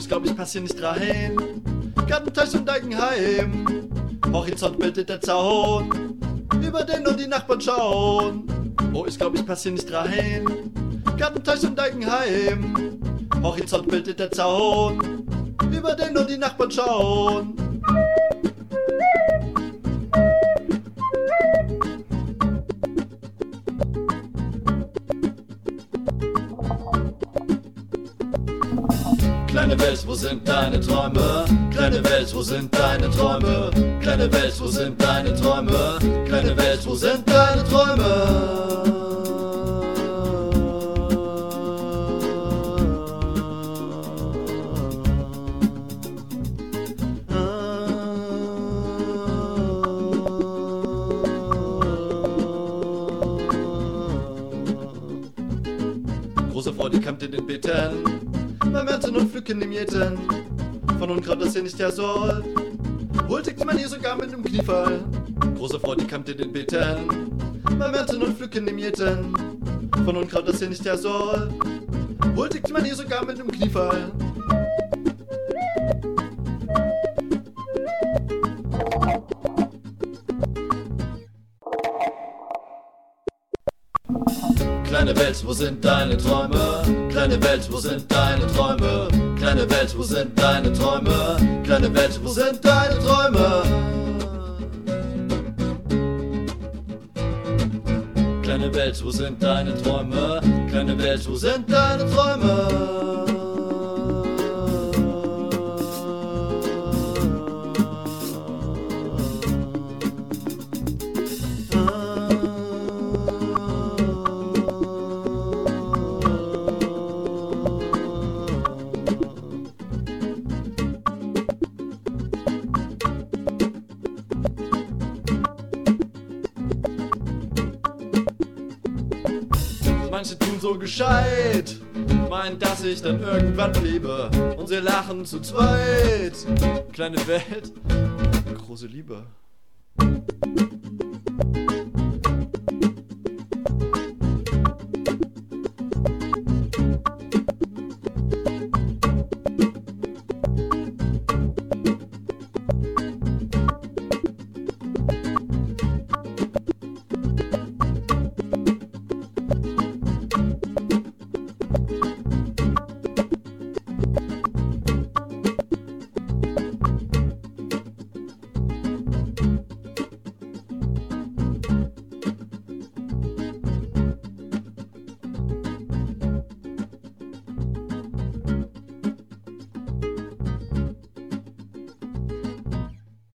ich glaub, ich pass hier nicht rein. Gartenteich und Eigenheim, Horizont bildet der Zaun, über den nur die Nachbarn schauen. Oh, ich glaub, ich pass hier nicht rein. Gartenteich und Eigenheim, Horizont bildet der Zaun, über den nur die Nachbarn schauen. Kleine Welt, wo sind deine Träume? Kleine Welt, wo sind deine Träume? Kleine Welt, wo sind deine Träume? Kleine Welt, wo sind deine Träume? Große Freude kommt in den Beeten, beim Ernten und Pflücken im Jäten, von Unkraut, das ihr nicht her soll, huldigt man ihr sogar mit dem Kniefall. Große Freude kommt in den Beeten, beim Ernten und Pflücken im Jäten, von Unkraut, das ihr nicht her soll, huldigt man ihr sogar mit dem Kniefall. Kleine Welt, wo sind deine Träume? Kleine Welt, wo sind deine Träume? Kleine Welt, wo sind deine Träume? Kleine Welt, wo sind deine Träume? Kleine Welt, wo sind deine Träume? Kleine Welt, wo sind deine Träume? Manche tun so gescheit, meinen, dass ich dann irgendwann lebe, und sie lachen zu zweit. Kleine Welt, große Liebe.